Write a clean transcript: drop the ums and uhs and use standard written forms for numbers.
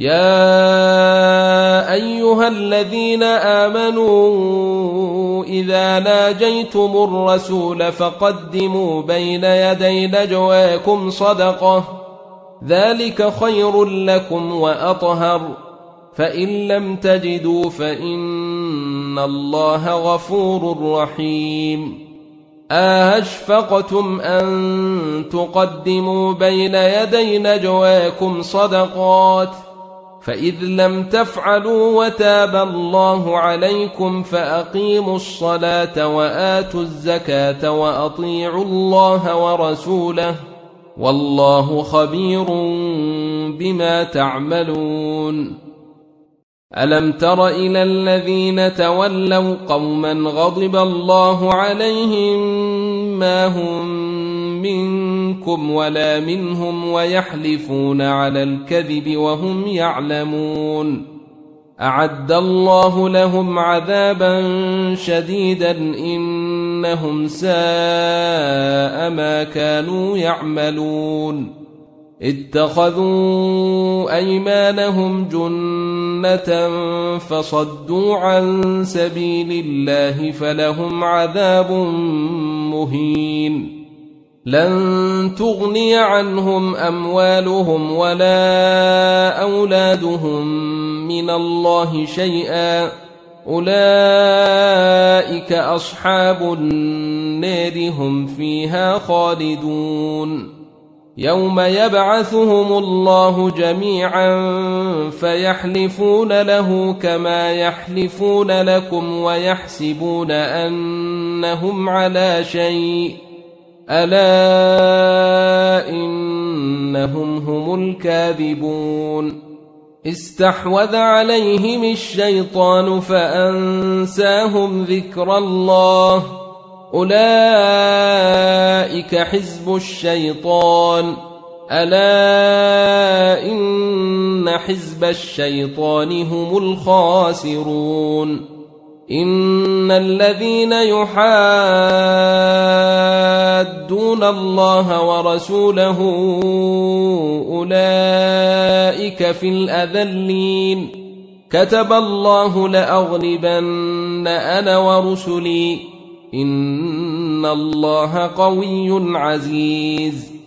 يا أيها الذين آمنوا إذا ناجيتم الرسول فقدموا بين يدي نجواكم صدقة ذلك خير لكم وأطهر فإن لم تجدوا فإن الله غفور رحيم أشفقتم أن تقدموا بين يدي نجواكم صدقات فإذ لم تفعلوا وتاب الله عليكم فأقيموا الصلاة وآتوا الزكاة وأطيعوا الله ورسوله والله خبير بما تعملون ألم تر إلى الذين تولوا قوما غضب الله عليهم ما هم منكم ولا منهم ويحلفون على الكذب وهم يعلمون أعد الله لهم عذابا شديدا إنهم ساء ما كانوا يعملون اتخذوا أيمانهم جنة فصدوا عن سبيل الله فلهم عذاب مهين لن تغني عنهم أموالهم ولا أولادهم من الله شيئا أولئك أصحاب النار هم فيها خالدون يوم يبعثهم الله جميعا فيحلفون له كما يحلفون لكم ويحسبون أنهم على شيء ألا إنهم هم الكاذبون استحوذ عليهم الشيطان فأنساهم ذكر الله أولئك حزب الشيطان ألا إن حزب الشيطان هم الخاسرون إن الذين يحادون الله ورسوله أولئك في الأذلين كتب الله لأغلبن أنا ورسلي إن الله قوي عزيز